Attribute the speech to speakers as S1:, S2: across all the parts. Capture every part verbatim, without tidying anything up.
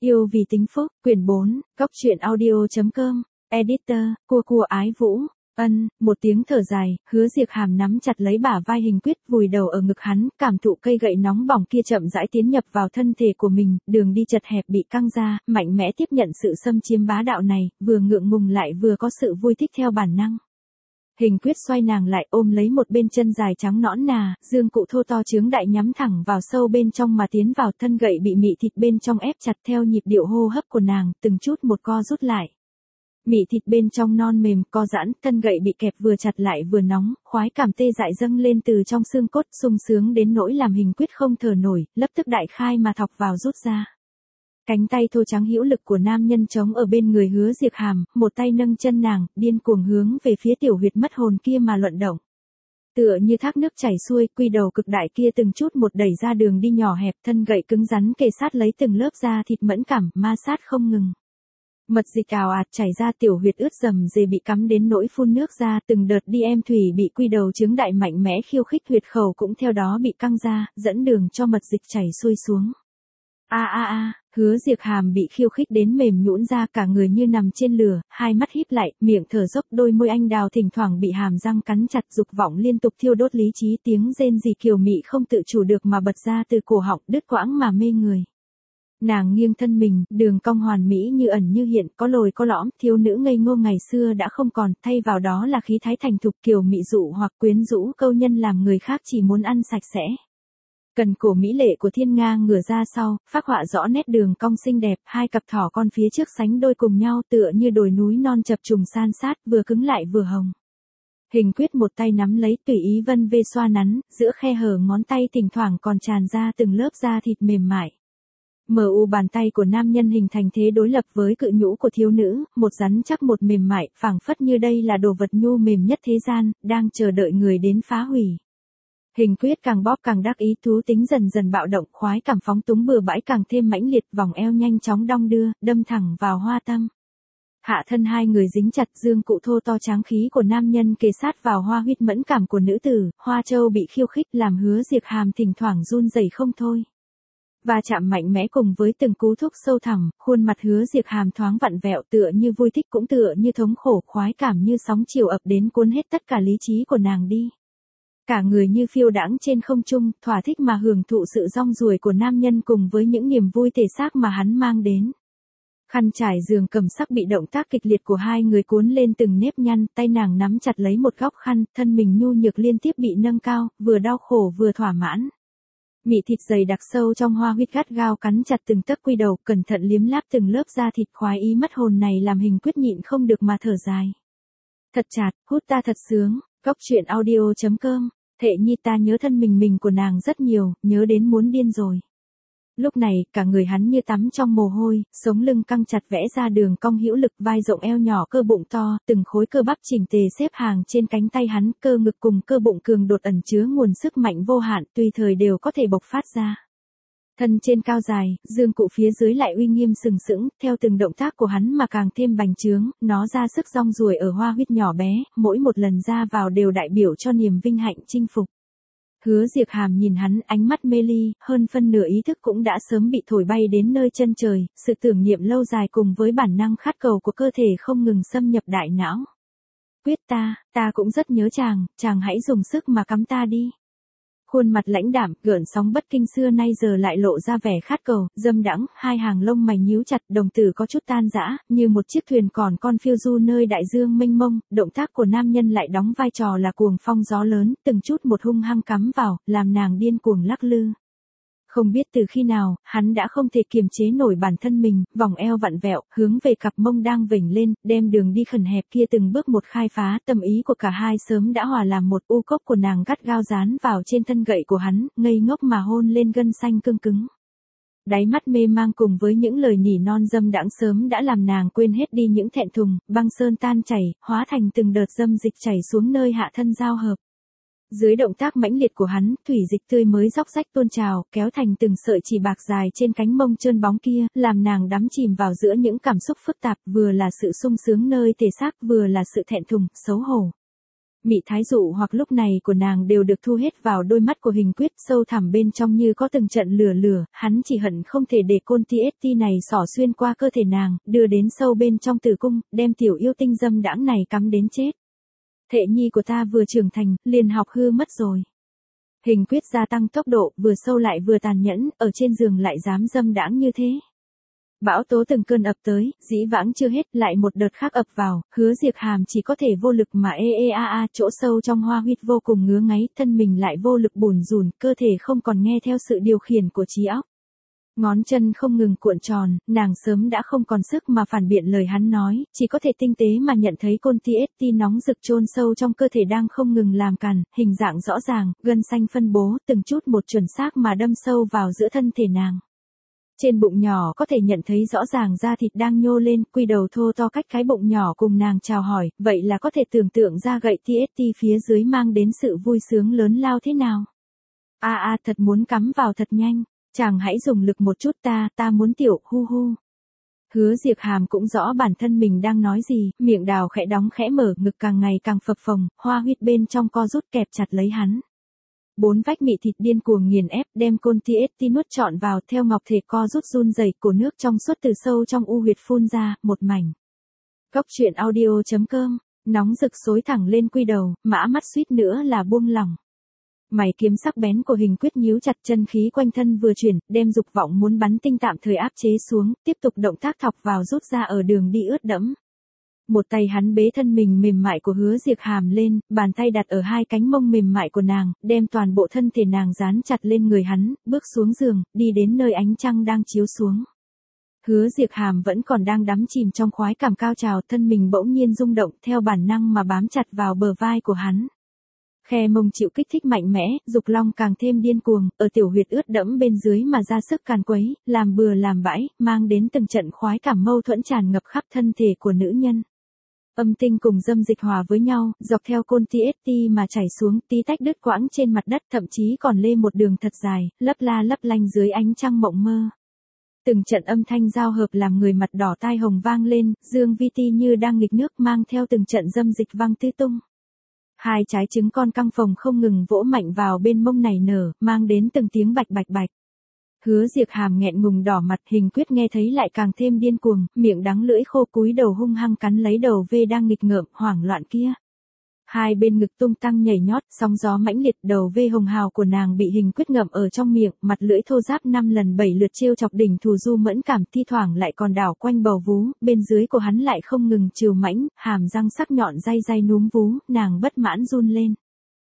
S1: Yêu vì tính phúc, quyển bốn, góc truyện audio.com, editor, cua cua ái vũ. Ân, một tiếng thở dài, Hứa Diệp Hàm nắm chặt lấy bả vai Hình Quyết, vùi đầu ở ngực hắn, cảm thụ cây gậy nóng bỏng kia chậm rãi tiến nhập vào thân thể của mình, đường đi chật hẹp bị căng ra, mạnh mẽ tiếp nhận sự xâm chiếm bá đạo này, vừa ngượng ngùng lại vừa có sự vui thích theo bản năng. Hình Quyết xoay nàng lại, ôm lấy một bên chân dài trắng nõn nà, dương cụ thô to chướng đại nhắm thẳng vào sâu bên trong mà tiến vào, thân gậy bị mị thịt bên trong ép chặt theo nhịp điệu hô hấp của nàng, từng chút một co rút lại. Mị thịt bên trong non mềm, co giãn, thân gậy bị kẹp vừa chặt lại vừa nóng, khoái cảm tê dại dâng lên từ trong xương cốt, sung sướng đến nỗi làm Hình Quyết không thở nổi, lập tức đại khai mà thọc vào rút ra. Cánh tay thô trắng hữu lực của nam nhân chống ở bên người Hứa Diệp Hàm, một tay nâng chân nàng, điên cuồng hướng về phía tiểu huyệt mất hồn kia mà luận động. Tựa như thác nước chảy xuôi, quy đầu cực đại kia từng chút một đẩy ra đường đi nhỏ hẹp, thân gậy cứng rắn kề sát lấy từng lớp da thịt mẫn cảm, ma sát không ngừng. Mật dịch ào ạt chảy ra, tiểu huyệt ướt rầm rề bị cắm đến nỗi phun nước ra, từng đợt đi em thủy bị quy đầu chướng đại mạnh mẽ khiêu khích, huyệt khẩu cũng theo đó bị căng ra, dẫn đường cho mật dịch chảy xuôi xuống. A a a, Hứa Diệp Hàm bị khiêu khích đến mềm nhũn ra, cả người như nằm trên lửa, hai mắt híp lại, miệng thở dốc, đôi môi anh đào thỉnh thoảng bị hàm răng cắn chặt, dục vọng liên tục thiêu đốt lý trí, tiếng rên rỉ kiều mị không tự chủ được mà bật ra từ cổ họng, đứt quãng mà mê người. Nàng nghiêng thân mình, đường cong hoàn mỹ như ẩn như hiện, có lồi có lõm, thiếu nữ ngây ngô ngày xưa đã không còn, thay vào đó là khí thái thành thục, kiều mị dụ hoặc quyến rũ câu nhân làm người khác chỉ muốn ăn sạch sẽ. Cần cổ mỹ lệ của thiên nga ngửa ra sau, phác họa rõ nét đường cong xinh đẹp, hai cặp thỏ con phía trước sánh đôi cùng nhau, tựa như đồi núi non chập trùng san sát, vừa cứng lại vừa hồng. Hình Quyết một tay nắm lấy, tùy ý vân vê xoa nắn, giữa khe hở ngón tay thỉnh thoảng còn tràn ra từng lớp da thịt mềm mại. Mờ u bàn tay của nam nhân hình thành thế đối lập với cự nhũ của thiếu nữ, một rắn chắc một mềm mại, phảng phất như đây là đồ vật nhu mềm nhất thế gian, đang chờ đợi người đến phá hủy. Hình Quyết càng bóp càng đắc ý, thú tính dần dần bạo động, khoái cảm phóng túng bừa bãi càng thêm mãnh liệt, vòng eo nhanh chóng đong đưa, đâm thẳng vào hoa tâm. Hạ thân hai người dính chặt, dương cụ thô to tráng khí của nam nhân kề sát vào hoa huyết mẫn cảm của nữ tử, hoa châu bị khiêu khích làm Hứa Diệp Hàm thỉnh thoảng run rẩy không thôi. Và chạm mạnh mẽ cùng với từng cú thúc sâu thẳm, khuôn mặt Hứa Diệp Hàm thoáng vặn vẹo, tựa như vui thích cũng tựa như thống khổ, khoái cảm như sóng chiều ập đến cuốn hết tất cả lý trí của nàng đi. Cả người như phiêu đãng trên không trung, thỏa thích mà hưởng thụ sự rong ruổi của nam nhân cùng với những niềm vui thể xác mà hắn mang đến. Khăn trải giường cầm sắc bị động tác kịch liệt của hai người cuốn lên từng nếp nhăn, tay nàng nắm chặt lấy một góc khăn, thân mình nhu nhược liên tiếp bị nâng cao, vừa đau khổ vừa thỏa mãn. Mị thịt dày đặc sâu trong hoa huyết gắt gao cắn chặt từng tấc quy đầu, cẩn thận liếm láp từng lớp da thịt, khoái ý mất hồn này làm Hình Quyết nhịn không được mà thở dài. Thật chạt, hút ta thật sướng. Góc truyện audio.com, Thệ Nhi ta nhớ thân mình mình của nàng rất nhiều, nhớ đến muốn điên rồi. Lúc này, cả người hắn như tắm trong mồ hôi, sống lưng căng chặt vẽ ra đường cong hữu lực, vai rộng eo nhỏ, cơ bụng to, từng khối cơ bắp chỉnh tề xếp hàng trên cánh tay hắn, cơ ngực cùng cơ bụng cường đột ẩn chứa nguồn sức mạnh vô hạn, tùy thời đều có thể bộc phát ra. Thân trên cao dài, dương cụ phía dưới lại uy nghiêm sừng sững, theo từng động tác của hắn mà càng thêm bành trướng, nó ra sức rong ruổi ở hoa huyết nhỏ bé, mỗi một lần ra vào đều đại biểu cho niềm vinh hạnh chinh phục. Hứa Diệp Hàm nhìn hắn, ánh mắt mê ly, hơn phân nửa ý thức cũng đã sớm bị thổi bay đến nơi chân trời, sự tưởng niệm lâu dài cùng với bản năng khát cầu của cơ thể không ngừng xâm nhập đại não. Quyết ta, ta cũng rất nhớ chàng, chàng hãy dùng sức mà cắm ta đi. Khuôn mặt lãnh đạm, gợn sóng bất kinh xưa nay giờ lại lộ ra vẻ khát cầu, dâm đãng, hai hàng lông mày nhíu chặt, đồng tử có chút tan rã, như một chiếc thuyền còn con phiêu du nơi đại dương mênh mông, động tác của nam nhân lại đóng vai trò là cuồng phong gió lớn, từng chút một hung hăng cắm vào, làm nàng điên cuồng lắc lư. Không biết từ khi nào, hắn đã không thể kiềm chế nổi bản thân mình, vòng eo vặn vẹo, hướng về cặp mông đang vểnh lên, đem đường đi khẩn hẹp kia từng bước một khai phá, tâm ý của cả hai sớm đã hòa làm một, u cốc của nàng gắt gao dán vào trên thân gậy của hắn, ngây ngốc mà hôn lên gân xanh cương cứng. Đáy mắt mê mang cùng với những lời nỉ non dâm đãng sớm đã làm nàng quên hết đi những thẹn thùng, băng sơn tan chảy, hóa thành từng đợt dâm dịch chảy xuống nơi hạ thân giao hợp. Dưới động tác mãnh liệt của hắn, thủy dịch tươi mới róc rách tuôn trào, kéo thành từng sợi chỉ bạc dài trên cánh mông trơn bóng kia, làm nàng đắm chìm vào giữa những cảm xúc phức tạp, vừa là sự sung sướng nơi thể xác, vừa là sự thẹn thùng, xấu hổ. Mị thái dụ hoặc lúc này của nàng đều được thu hết vào đôi mắt của Hình Quyết, sâu thẳm bên trong như có từng trận lửa lửa, hắn chỉ hận không thể để côn ti ét ti này xỏ xuyên qua cơ thể nàng, đưa đến sâu bên trong tử cung, đem tiểu yêu tinh dâm đãng này cắm đến chết. Thệ nhi của ta vừa trưởng thành, liền học hư mất rồi. Hình Quyết gia tăng tốc độ, vừa sâu lại vừa tàn nhẫn, ở trên giường lại dám dâm đãng như thế. Bão tố từng cơn ập tới, dĩ vãng chưa hết, lại một đợt khác ập vào, Hứa Diệp Hàm chỉ có thể vô lực mà ê ê a a, chỗ sâu trong hoa huyết vô cùng ngứa ngáy, thân mình lại vô lực bủn rủn, cơ thể không còn nghe theo sự điều khiển của trí óc. Ngón chân không ngừng cuộn tròn, nàng sớm đã không còn sức mà phản biện lời hắn nói, chỉ có thể tinh tế mà nhận thấy côn ti ét ti nóng rực chôn sâu trong cơ thể đang không ngừng làm càn, hình dạng rõ ràng, gân xanh phân bố, từng chút một chuẩn xác mà đâm sâu vào giữa thân thể nàng. Trên bụng nhỏ có thể nhận thấy rõ ràng da thịt đang nhô lên, quy đầu thô to cách cái bụng nhỏ cùng nàng chào hỏi, vậy là có thể tưởng tượng ra gậy ti ét ti phía dưới mang đến sự vui sướng lớn lao thế nào. A a thật muốn cắm vào thật nhanh, chàng hãy dùng lực một chút ta, ta muốn tiểu, hu hu. Hứa Diệp Hàm cũng rõ bản thân mình đang nói gì, miệng đào khẽ đóng khẽ mở, ngực càng ngày càng phập phồng, hoa huyết bên trong co rút kẹp chặt lấy hắn. Bốn vách mị thịt điên cuồng nghiền ép, đem côn ti ét ti nuốt trọn vào, theo ngọc thể co rút run rẩy, cổ nước trong suốt từ sâu trong u huyệt phun ra, một mảnh. Góc truyện audio chấm com, nóng rực xối thẳng lên quy đầu, mã mắt suýt nữa là buông lỏng. Mày kiếm sắc bén của Hình Quyết nhíu chặt, chân khí quanh thân vừa chuyển, đem dục vọng muốn bắn tinh tạm thời áp chế xuống, tiếp tục động tác thọc vào rút ra ở đường đi ướt đẫm. Một tay hắn bế thân mình mềm mại của Hứa Diệp Hàm lên, bàn tay đặt ở hai cánh mông mềm mại của nàng, đem toàn bộ thân thể nàng dán chặt lên người hắn, bước xuống giường, đi đến nơi ánh trăng đang chiếu xuống. Hứa Diệp Hàm vẫn còn đang đắm chìm trong khoái cảm cao trào, thân mình bỗng nhiên rung động, theo bản năng mà bám chặt vào bờ vai của hắn. Khe mông chịu kích thích mạnh mẽ, dục long càng thêm điên cuồng, ở tiểu huyệt ướt đẫm bên dưới mà ra sức càn quấy, làm bừa làm bãi, mang đến từng trận khoái cảm mâu thuẫn tràn ngập khắp thân thể của nữ nhân. Âm tinh cùng dâm dịch hòa với nhau, dọc theo côn ti ét ti mà chảy xuống, tí tách đứt quãng trên mặt đất, thậm chí còn lê một đường thật dài, lấp la lấp lanh dưới ánh trăng mộng mơ. Từng trận âm thanh giao hợp làm người mặt đỏ tai hồng vang lên, dương vi ti như đang nghịch nước, mang theo từng trận dâm dịch văng tứ tung. Hai trái trứng con căng phồng không ngừng vỗ mạnh vào bên mông này nở, mang đến từng tiếng bạch bạch bạch. Hứa Diệp Hàm nghẹn ngùng đỏ mặt, Hình Quyết nghe thấy lại càng thêm điên cuồng, miệng đắng lưỡi khô cúi đầu hung hăng cắn lấy đầu V đang nghịch ngợm, hoảng loạn kia. Hai bên ngực tung tăng nhảy nhót, sóng gió mãnh liệt, đầu V hồng hào của nàng bị Hình Quyết ngậm ở trong miệng, mặt lưỡi thô ráp năm lần bảy lượt trêu chọc đỉnh thù du mẫn cảm, thi thoảng lại còn đảo quanh bầu vú, bên dưới của hắn lại không ngừng trìu mãnh, hàm răng sắc nhọn day day núm vú, nàng bất mãn run lên.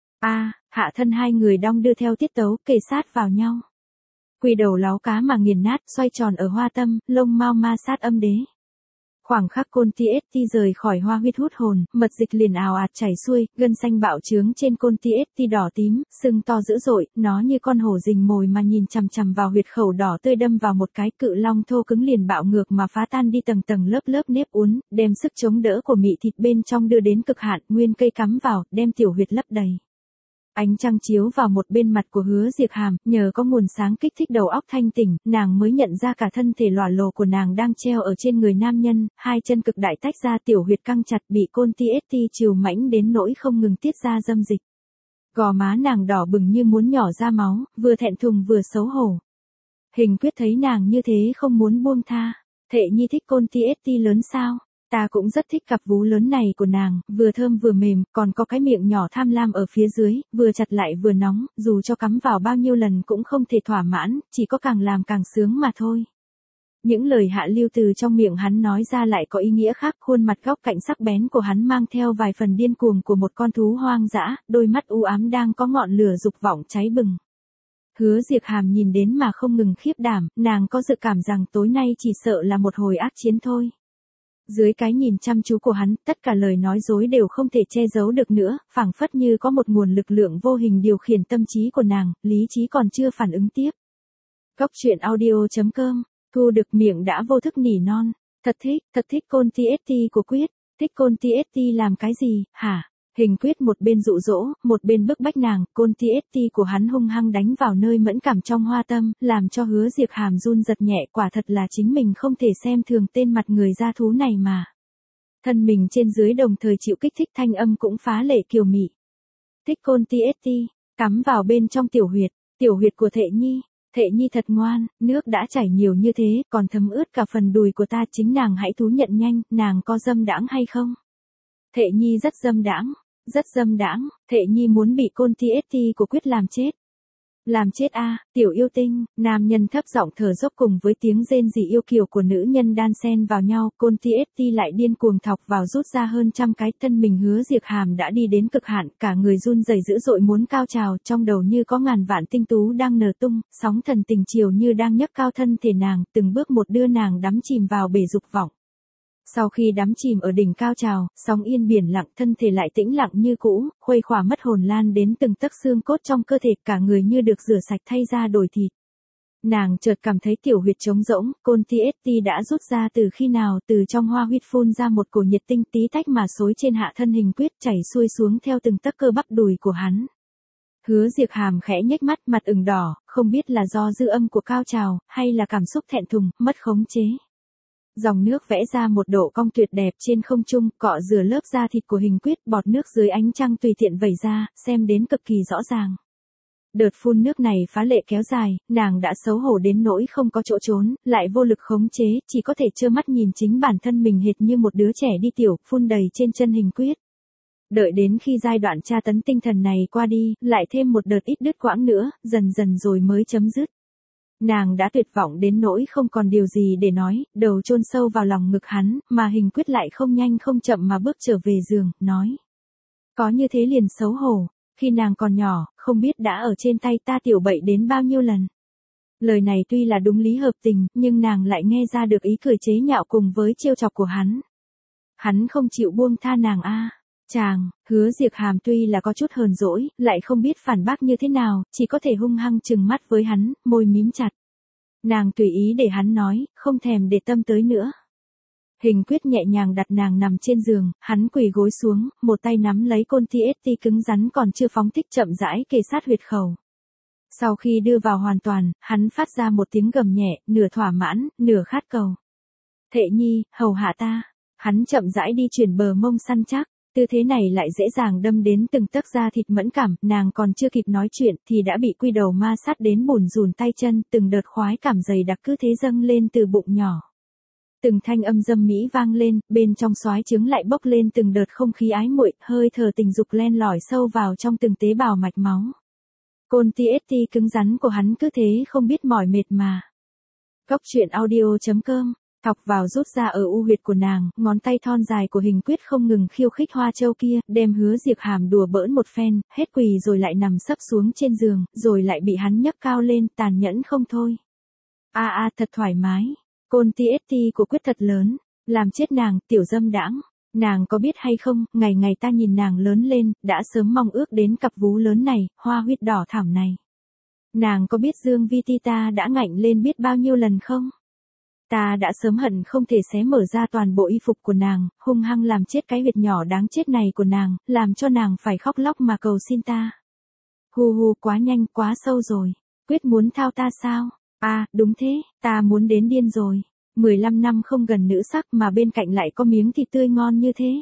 S1: A, hạ thân hai người đong đưa theo tiết tấu, kề sát vào nhau. Quy đầu láo cá mà nghiền nát, xoay tròn ở hoa tâm, lông mau ma sát âm đế. Khoảng khắc côn ti ét ti rời khỏi hoa huyết hút hồn, mật dịch liền ào ạt chảy xuôi, gân xanh bạo trướng trên côn ti ét ti đỏ tím, sưng to dữ dội, nó như con hổ rình mồi mà nhìn chằm chằm vào huyệt khẩu đỏ tươi, đâm vào một cái, cự long thô cứng liền bạo ngược mà phá tan đi tầng tầng lớp lớp nếp uốn, đem sức chống đỡ của mị thịt bên trong đưa đến cực hạn, nguyên cây cắm vào, đem tiểu huyệt lấp đầy. Ánh trăng chiếu vào một bên mặt của Hứa Diệp Hàm, nhờ có nguồn sáng kích thích đầu óc thanh tỉnh, nàng mới nhận ra cả thân thể lòa lồ của nàng đang treo ở trên người nam nhân, hai chân cực đại tách ra, tiểu huyệt căng chặt, bị côn ti ét ti trìu mãnh đến nỗi không ngừng tiết ra dâm dịch. Gò má nàng đỏ bừng như muốn nhỏ ra máu, vừa thẹn thùng vừa xấu hổ. Hình Quyết thấy nàng như thế không muốn buông tha. Thệ nhi thích côn ti ét ti lớn sao? Ta cũng rất thích cặp vú lớn này của nàng, vừa thơm vừa mềm, còn có cái miệng nhỏ tham lam ở phía dưới, vừa chặt lại vừa nóng, dù cho cắm vào bao nhiêu lần cũng không thể thỏa mãn, chỉ có càng làm càng sướng mà thôi. Những lời hạ lưu từ trong miệng hắn nói ra lại có ý nghĩa khác, khuôn mặt góc cạnh sắc bén của hắn mang theo vài phần điên cuồng của một con thú hoang dã, đôi mắt u ám đang có ngọn lửa dục vọng cháy bừng. Hứa Diệp Hàm nhìn đến mà không ngừng khiếp đảm, nàng có dự cảm rằng tối nay chỉ sợ là một hồi ác chiến thôi. Dưới cái nhìn chăm chú của hắn, tất cả lời nói dối đều không thể che giấu được nữa, phảng phất như có một nguồn lực lượng vô hình điều khiển tâm trí của nàng, lý trí còn chưa phản ứng tiếp. Góc truyện audio chấm com, thu được miệng đã vô thức nỉ non, thật thích, thật thích côn ti ét ti của Quyết, thích côn ti ét ti làm cái gì, hả? Hình Quyết một bên dụ dỗ, một bên bức bách nàng, côn ti ét ti của hắn hung hăng đánh vào nơi mẫn cảm trong hoa tâm, làm cho Hứa Diệp Hàm run giật nhẹ, quả thật là chính mình không thể xem thường tên mặt người da thú này mà. Thân mình trên dưới đồng thời chịu kích thích, thanh âm cũng phá lệ kiều mị. thích Côn Ti ét Ti, cắm vào bên trong tiểu huyệt, tiểu huyệt của Thệ Nhi. Thệ Nhi thật ngoan, nước đã chảy nhiều như thế, còn thấm ướt cả phần đùi của ta, chính nàng hãy thú nhận nhanh, nàng có dâm đãng hay không? Thệ Nhi rất dâm đãng, rất dâm đãng, Thệ Nhi muốn bị Côn Ti ét Ti của Quyết làm chết. Làm chết a, à, tiểu yêu tinh, nam nhân thấp giọng thở dốc cùng với tiếng rên rỉ yêu kiều của nữ nhân đan xen vào nhau, Côn Ti ét Ti lại điên cuồng thọc vào rút ra hơn trăm cái, thân mình Hứa Diệp Hàm đã đi đến cực hạn, cả người run rẩy dữ dội muốn cao trào, trong đầu như có ngàn vạn tinh tú đang nở tung, sóng thần tình chiều như đang nhấc cao thân thể nàng, từng bước một đưa nàng đắm chìm vào bể dục vọng. Sau khi đắm chìm ở đỉnh cao trào, sóng yên biển lặng, thân thể lại tĩnh lặng như cũ, khuây khỏa mất hồn lan đến từng tấc xương cốt trong cơ thể, cả người như được rửa sạch thay da đổi thịt. Nàng chợt cảm thấy tiểu huyệt trống rỗng, Côn Ti ét Ti đã rút ra từ khi nào, từ trong hoa huyết phun ra một cổ nhiệt tinh tí tách mà xối trên hạ thân Hình Quyết, chảy xuôi xuống theo từng tấc cơ bắp đùi của hắn. Hứa Diệp Hàm khẽ nhếch mắt, mặt ửng đỏ, không biết là do dư âm của cao trào, hay là cảm xúc thẹn thùng, mất khống chế. Dòng nước vẽ ra một độ cong tuyệt đẹp trên không trung, cọ rửa lớp da thịt của Hình Quyết, bọt nước dưới ánh trăng tùy tiện vẩy ra, xem đến cực kỳ rõ ràng. Đợt phun nước này phá lệ kéo dài, nàng đã xấu hổ đến nỗi không có chỗ trốn, lại vô lực khống chế, chỉ có thể trơ mắt nhìn chính bản thân mình hệt như một đứa trẻ đi tiểu, phun đầy trên chân Hình Quyết. Đợi đến khi giai đoạn tra tấn tinh thần này qua đi, lại thêm một đợt ít đứt quãng nữa, dần dần rồi mới chấm dứt. Nàng đã tuyệt vọng đến nỗi không còn điều gì để nói, đầu chôn sâu vào lòng ngực hắn, mà Hình Quyết lại không nhanh không chậm mà bước trở về giường, nói. Có như thế liền xấu hổ, khi nàng còn nhỏ, không biết đã ở trên tay ta tiểu bậy đến bao nhiêu lần. Lời này tuy là đúng lý hợp tình, nhưng nàng lại nghe ra được ý cười chế nhạo cùng với trêu chọc của hắn. Hắn không chịu buông tha nàng a. À. Chàng, Hứa Diệp Hàm tuy là có chút hờn dỗi, lại không biết phản bác như thế nào, chỉ có thể hung hăng trừng mắt với hắn, môi mím chặt. Nàng tùy ý để hắn nói, không thèm để tâm tới nữa. Hình Quyết nhẹ nhàng đặt nàng nằm trên giường, hắn quỳ gối xuống, một tay nắm lấy Côn Ti ét Ti cứng rắn còn chưa phóng thích, chậm rãi kề sát huyệt khẩu. Sau khi đưa vào hoàn toàn, hắn phát ra một tiếng gầm nhẹ, nửa thỏa mãn, nửa khát cầu. Thệ Nhi, hầu hạ ta. Hắn chậm rãi đi chuyển bờ mông săn chắc. Tư thế này lại dễ dàng đâm đến từng tấc da thịt mẫn cảm, nàng còn chưa kịp nói chuyện thì đã bị quy đầu ma sát đến bủn rủn tay chân, từng đợt khoái cảm dày đặc cứ thế dâng lên từ bụng nhỏ. Từng thanh âm dâm mỹ vang lên, bên trong xoái trứng lại bốc lên từng đợt không khí ái muội, hơi thở tình dục len lỏi sâu vào trong từng tế bào mạch máu. Côn Ti ét Ti cứng rắn của hắn cứ thế không biết mỏi mệt mà. Góc truyện audio chấm com Thọc vào rút ra ở u huyệt của nàng, ngón tay thon dài của Hình Quyết không ngừng khiêu khích hoa châu kia, đem Hứa Diệp Hàm đùa bỡn một phen, hết quỳ rồi lại nằm sấp xuống trên giường, rồi lại bị hắn nhấc cao lên, tàn nhẫn không thôi. A a thật thoải mái, Côn Ti ét Ti của Quyết thật lớn, làm chết nàng, tiểu dâm đãng. Nàng có biết hay không, ngày ngày ta nhìn nàng lớn lên, đã sớm mong ước đến cặp vú lớn này, hoa huyết đỏ thẳm này. Nàng có biết Dương Vi Ti ta đã ngạnh lên biết bao nhiêu lần không? Ta đã sớm hận không thể xé mở ra toàn bộ y phục của nàng, hung hăng làm chết cái huyệt nhỏ đáng chết này của nàng, làm cho nàng phải khóc lóc mà cầu xin ta. Hu hu, quá nhanh, quá sâu rồi. Quyết muốn thao ta sao? À, đúng thế, ta muốn đến điên rồi. mười lăm năm không gần nữ sắc mà bên cạnh lại có miếng thịt tươi ngon như thế.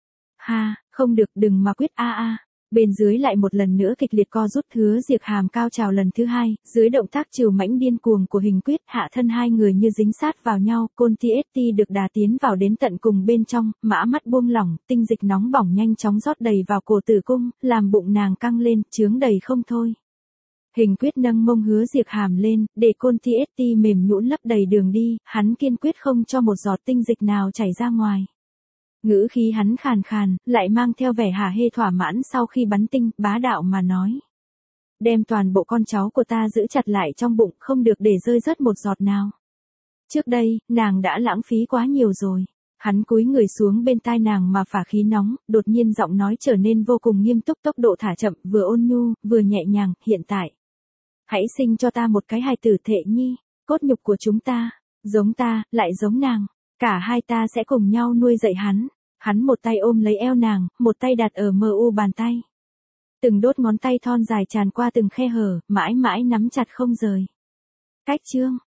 S1: Ha, không được, đừng mà Quyết a a. À. Bên dưới lại một lần nữa kịch liệt co rút, Hứa Diệp Hàm cao trào lần thứ hai, dưới động tác trừu mãnh điên cuồng của Hình Quyết, hạ thân hai người như dính sát vào nhau, Côn Ti ét Ti được đà tiến vào đến tận cùng bên trong, mã mắt buông lỏng, tinh dịch nóng bỏng nhanh chóng rót đầy vào cổ tử cung, làm bụng nàng căng lên, chướng đầy không thôi. Hình Quyết nâng mông Hứa Diệp Hàm lên, để Côn Ti ét Ti mềm nhũn lấp đầy đường đi, hắn kiên quyết không cho một giọt tinh dịch nào chảy ra ngoài. Ngữ khí hắn khàn khàn, lại mang theo vẻ hả hê thỏa mãn sau khi bắn tinh, bá đạo mà nói. Đem toàn bộ con cháu của ta giữ chặt lại trong bụng, không được để rơi rớt một giọt nào. Trước đây, nàng đã lãng phí quá nhiều rồi. Hắn cúi người xuống bên tai nàng mà phả khí nóng, đột nhiên giọng nói trở nên vô cùng nghiêm túc, tốc độ thả chậm, vừa ôn nhu, vừa nhẹ nhàng, hiện tại. Hãy sinh cho ta một cái hài tử Thệ Nhi, cốt nhục của chúng ta, giống ta, lại giống nàng. Cả hai ta sẽ cùng nhau nuôi dạy hắn. Hắn một tay ôm lấy eo nàng, một tay đặt ở mờ u bàn tay. Từng đốt ngón tay thon dài tràn qua từng khe hở, mãi mãi nắm chặt không rời. Cách chương.